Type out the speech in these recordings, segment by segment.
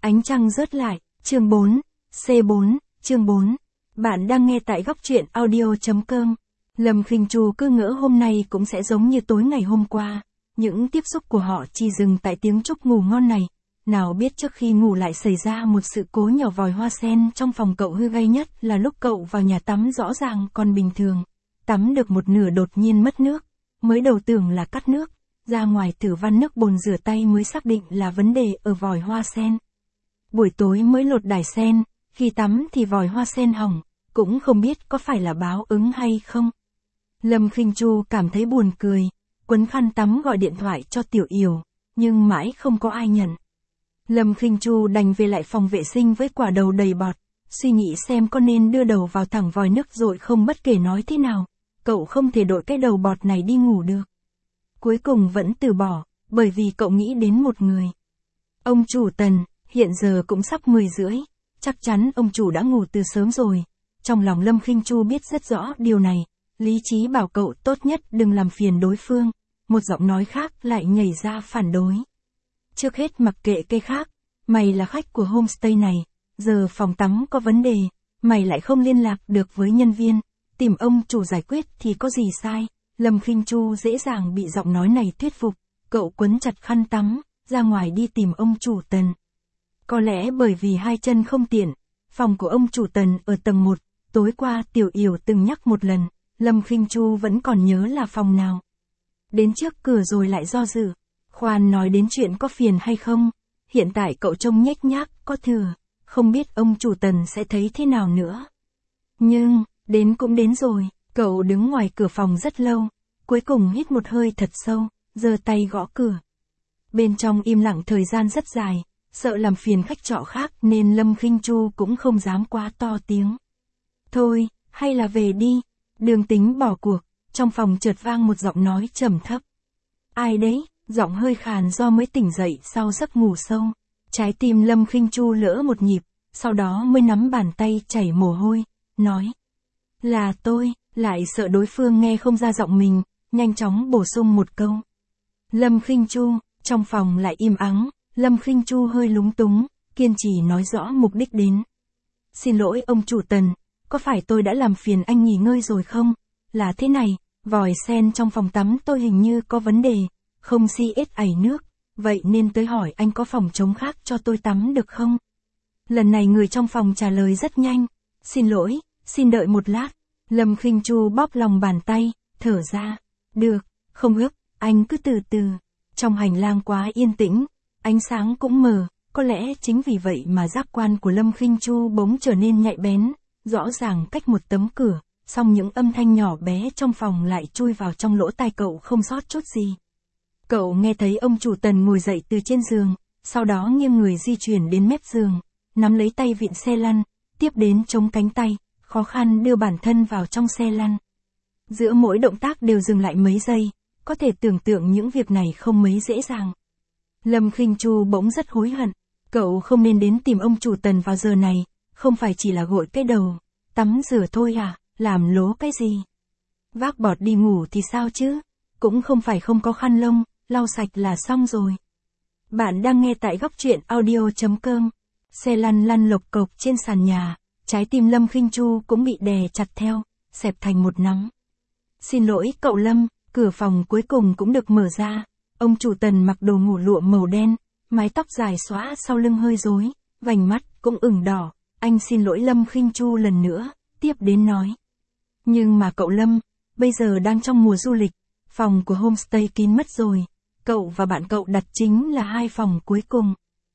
Ánh trăng rớt lại, chương 4, C4, chương 4. Bạn đang nghe tại góc truyện audio.com. Lâm Khinh Chu cứ ngỡ hôm nay cũng sẽ giống như tối ngày hôm qua. Những tiếp xúc của họ chỉ dừng tại tiếng chúc ngủ ngon này. Nào biết trước khi ngủ lại xảy ra một sự cố nhỏ. Vòi hoa sen trong phòng cậu hư gây nhất là lúc cậu vào nhà tắm rõ ràng còn bình thường. Tắm được một nửa đột nhiên mất nước. Mới đầu tưởng là cắt nước. Ra ngoài thử van nước bồn rửa tay mới xác định là vấn đề ở vòi hoa sen. Buổi tối mới lột đài sen, khi tắm thì vòi hoa sen hỏng, cũng không biết có phải là báo ứng hay không. Lâm Khinh Chu cảm thấy buồn cười, quấn khăn tắm gọi điện thoại cho Tiểu Yểu, nhưng mãi không có ai nhận. Lâm Khinh Chu đành về lại phòng vệ sinh với quả đầu đầy bọt, suy nghĩ xem có nên đưa đầu vào thẳng vòi nước rồi không. Bất kể nói thế nào, cậu không thể đội cái đầu bọt này đi ngủ được. Cuối cùng vẫn từ bỏ, bởi vì cậu nghĩ đến một người. Ông chủ Tần. Hiện giờ cũng sắp 10 rưỡi, chắc chắn ông chủ đã ngủ từ sớm rồi. Trong lòng Lâm Khinh Chu biết rất rõ điều này, lý trí bảo cậu tốt nhất đừng làm phiền đối phương. Một giọng nói khác lại nhảy ra phản đối. Trước hết mặc kệ cây khác, mày là khách của homestay này, giờ phòng tắm có vấn đề, mày lại không liên lạc được với nhân viên, tìm ông chủ giải quyết thì có gì sai. Lâm Khinh Chu dễ dàng bị giọng nói này thuyết phục, cậu quấn chặt khăn tắm, ra ngoài đi tìm ông chủ Tần. Có lẽ bởi vì hai chân không tiện, phòng của ông chủ Tần ở tầng 1, tối qua Tiểu Yểu từng nhắc một lần, Lâm Khinh Chu vẫn còn nhớ là phòng nào. Đến trước cửa rồi lại do dự, khoan nói đến chuyện có phiền hay không, hiện tại cậu trông nhếch nhác, có thừa, không biết ông chủ Tần sẽ thấy thế nào nữa. Nhưng, đến cũng đến rồi, cậu đứng ngoài cửa phòng rất lâu, cuối cùng hít một hơi thật sâu, giơ tay gõ cửa. Bên trong im lặng thời gian rất dài. Sợ làm phiền khách trọ khác nên Lâm Khinh Chu cũng không dám quá to tiếng. Thôi, hay là về đi. Đường Tính bỏ cuộc, trong phòng chợt vang một giọng nói trầm thấp. Ai đấy? Giọng hơi khàn do mới tỉnh dậy sau giấc ngủ sâu. Trái tim Lâm Khinh Chu lỡ một nhịp, sau đó mới nắm bàn tay chảy mồ hôi, nói. Là tôi, lại sợ đối phương nghe không ra giọng mình, nhanh chóng bổ sung một câu. Lâm Khinh Chu, trong phòng lại im ắng. Lâm Khinh Chu hơi lúng túng, kiên trì nói rõ mục đích đến. Xin lỗi ông chủ Tần, có phải tôi đã làm phiền anh nghỉ ngơi rồi không? Là thế này, vòi sen trong phòng tắm tôi hình như có vấn đề, không xiết nước, vậy nên tới hỏi anh có phòng trống khác cho tôi tắm được không? Lần này người trong phòng trả lời rất nhanh, xin lỗi, xin đợi một lát. Lâm Khinh Chu bóp lòng bàn tay, thở ra, được, không gấp, anh cứ từ từ. Trong hành lang quá yên tĩnh. Ánh sáng cũng mờ, có lẽ chính vì vậy mà giác quan của Lâm Khinh Chu bỗng trở nên nhạy bén, rõ ràng cách một tấm cửa, song những âm thanh nhỏ bé trong phòng lại chui vào trong lỗ tai cậu không sót chút gì. Cậu nghe thấy ông chủ Tần ngồi dậy từ trên giường, sau đó nghiêng người di chuyển đến mép giường, nắm lấy tay vịn xe lăn, tiếp đến chống cánh tay, khó khăn đưa bản thân vào trong xe lăn. Giữa mỗi động tác đều dừng lại mấy giây, có thể tưởng tượng những việc này không mấy dễ dàng. Lâm Khinh Chu bỗng rất hối hận, cậu không nên đến tìm ông chủ Tần vào giờ này, không phải chỉ là gội cái đầu, tắm rửa thôi à, làm lố cái gì. Vác bọt đi ngủ thì sao chứ, cũng không phải không có khăn lông, lau sạch là xong rồi. Bạn đang nghe tại góc truyện audio.com, xe lăn lăn lộc cộc trên sàn nhà, trái tim Lâm Khinh Chu cũng bị đè chặt theo, xẹp thành một nắm. Xin lỗi cậu Lâm, cửa phòng cuối cùng cũng được mở ra. Ông chủ Tần mặc đồ ngủ lụa màu đen, mái tóc dài xõa sau lưng hơi rối, vành mắt cũng ửng đỏ. Anh xin lỗi Lâm Khinh Chu lần nữa, tiếp đến nói. Nhưng mà cậu Lâm, bây giờ đang trong mùa du lịch, phòng của homestay kín mất rồi, cậu và bạn cậu đặt chính là 2 phòng cuối cùng.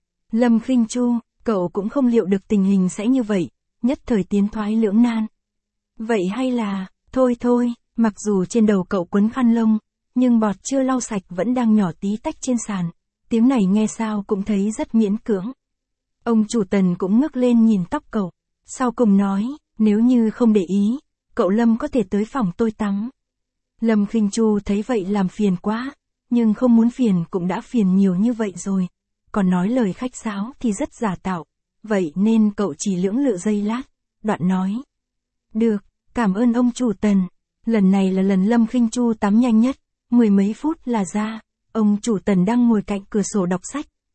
Lâm Khinh Chu, cậu cũng không liệu được tình hình sẽ như vậy, nhất thời tiến thoái lưỡng nan. Vậy hay là, thôi, mặc dù trên đầu cậu quấn khăn lông, nhưng bọt chưa lau sạch vẫn đang nhỏ tí tách trên sàn, tiếng này nghe sao cũng thấy rất miễn cưỡng. Ông chủ Tần cũng ngước lên nhìn tóc cậu, sau cùng nói, nếu như không để ý, cậu Lâm có thể tới phòng tôi tắm. Lâm Khinh Chu thấy vậy làm phiền quá, nhưng không muốn phiền cũng đã phiền nhiều như vậy rồi, còn nói lời khách sáo thì rất giả tạo, vậy nên cậu chỉ lưỡng lự giây lát, đoạn nói. Được, cảm ơn ông chủ Tần, lần này là lần Lâm Khinh Chu tắm nhanh nhất. 10 mấy phút là ra, ông chủ Tần đang ngồi cạnh cửa sổ đọc sách,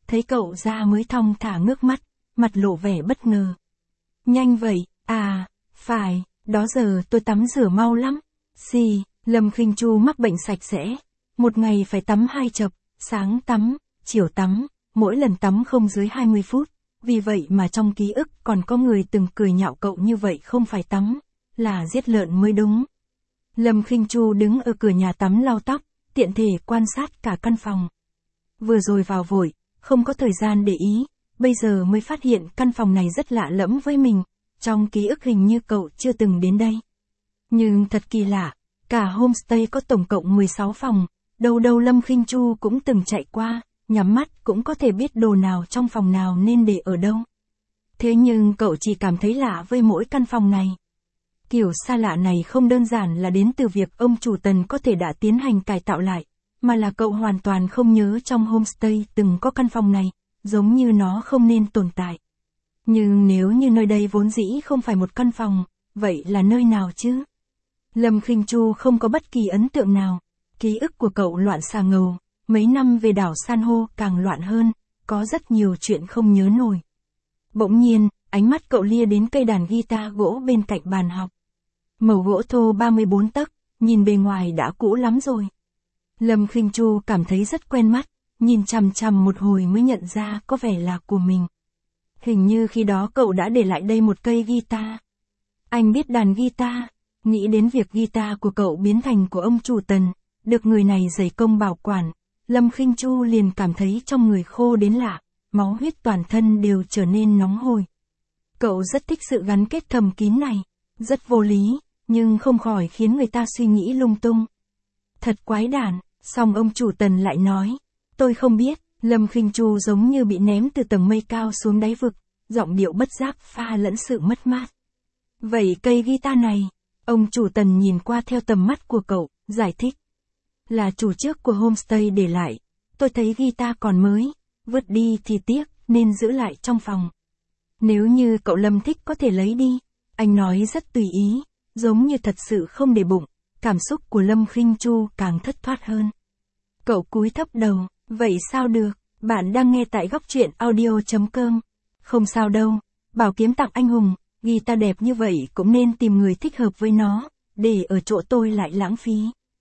thấy cậu ra mới thong thả ngước mắt, mặt lộ vẻ bất ngờ. Nhanh vậy, à, phải, đó giờ tôi tắm rửa mau lắm. Xì, Lâm Khinh Chu mắc bệnh sạch sẽ. Một ngày phải tắm 2 chập, sáng tắm, chiều tắm, mỗi lần tắm không dưới 20 phút. Vì vậy mà trong ký ức còn có người từng cười nhạo cậu như vậy không phải tắm, là giết lợn mới đúng. Lâm Khinh Chu đứng ở cửa nhà tắm lau tóc, tiện thể quan sát cả căn phòng. Vừa rồi vào vội, không có thời gian để ý, bây giờ mới phát hiện căn phòng này rất lạ lẫm với mình, trong ký ức hình như cậu chưa từng đến đây. Nhưng thật kỳ lạ, cả homestay có tổng cộng 16 phòng, đâu đâu Lâm Khinh Chu cũng từng chạy qua, nhắm mắt cũng có thể biết đồ nào trong phòng nào nên để ở đâu. Thế nhưng cậu chỉ cảm thấy lạ với mỗi căn phòng này. Kiểu xa lạ này không đơn giản là đến từ việc ông chủ Tần có thể đã tiến hành cải tạo lại, mà là cậu hoàn toàn không nhớ trong homestay từng có căn phòng này, giống như nó không nên tồn tại. Nhưng nếu như nơi đây vốn dĩ không phải một căn phòng, vậy là nơi nào chứ? Lâm Khinh Chu không có bất kỳ ấn tượng nào. Ký ức của cậu loạn xà ngầu, mấy năm về đảo san hô càng loạn hơn, có rất nhiều chuyện không nhớ nổi. Bỗng nhiên, ánh mắt cậu lia đến cây đàn guitar gỗ bên cạnh bàn học. Mẩu gỗ thô 34 tấc, nhìn bề ngoài đã cũ lắm rồi. Lâm Khinh Chu cảm thấy rất quen mắt, nhìn chằm chằm một hồi mới nhận ra có vẻ là của mình. Hình như khi đó cậu đã để lại đây một cây guitar. Anh biết đàn guitar, nghĩ đến việc guitar của cậu biến thành của ông chủ Tần, được người này dày công bảo quản, Lâm Khinh Chu liền cảm thấy trong người khô đến lạ, máu huyết toàn thân đều trở nên nóng hổi. Cậu rất thích sự gắn kết thầm kín này, rất vô lý, nhưng không khỏi khiến người ta suy nghĩ lung tung. Thật quái đản, song ông chủ Tần lại nói, tôi không biết. Lâm Khinh Chu giống như bị ném từ tầng mây cao xuống đáy vực, giọng điệu bất giác pha lẫn sự mất mát. Vậy cây guitar này, ông chủ Tần nhìn qua theo tầm mắt của cậu, giải thích. Là chủ trước của homestay để lại, tôi thấy guitar còn mới, vứt đi thì tiếc, nên giữ lại trong phòng. Nếu như cậu Lâm thích có thể lấy đi, anh nói rất tùy ý, giống như thật sự không để bụng, cảm xúc của Lâm Khinh Chu càng thất thoát hơn. Cậu cúi thấp đầu, vậy sao được, bạn đang nghe tại góc truyện audio.com. Không sao đâu, bảo kiếm tặng anh hùng, guitar đẹp như vậy cũng nên tìm người thích hợp với nó, để ở chỗ tôi lại lãng phí.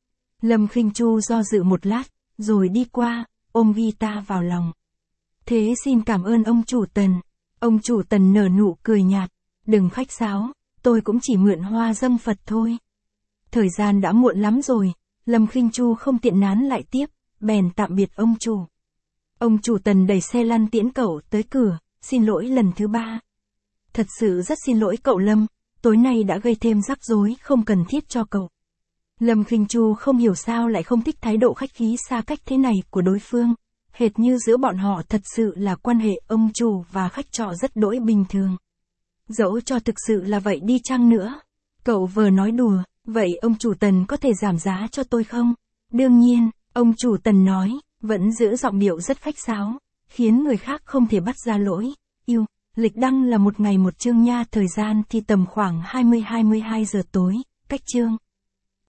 Lâm Khinh Chu do dự một lát, rồi đi qua, ôm guitar vào lòng. Thế xin cảm ơn ông chủ Tần. Ông chủ Tần nở nụ cười nhạt, đừng khách sáo, tôi cũng chỉ mượn hoa dâng Phật thôi. Thời gian đã muộn lắm rồi, Lâm Khinh Chu không tiện nán lại tiếp, bèn tạm biệt ông chủ. Ông chủ Tần đẩy xe lăn tiễn cậu tới cửa, xin lỗi lần thứ 3. Thật sự rất xin lỗi cậu Lâm, tối nay đã gây thêm rắc rối không cần thiết cho cậu. Lâm Khinh Chu không hiểu sao lại không thích thái độ khách khí xa cách thế này của đối phương, hệt như giữa bọn họ thật sự là quan hệ ông chủ và khách trọ rất đỗi bình thường. Dẫu cho thực sự là vậy đi chăng nữa. Cậu vừa nói đùa, vậy ông chủ Tần có thể giảm giá cho tôi không? Đương nhiên, ông chủ Tần nói, vẫn giữ giọng điệu rất khách sáo, khiến người khác không thể bắt ra lỗi. Yêu, lịch đăng là một ngày một chương nha, thời gian thì tầm khoảng 20-22 giờ tối, cách chương.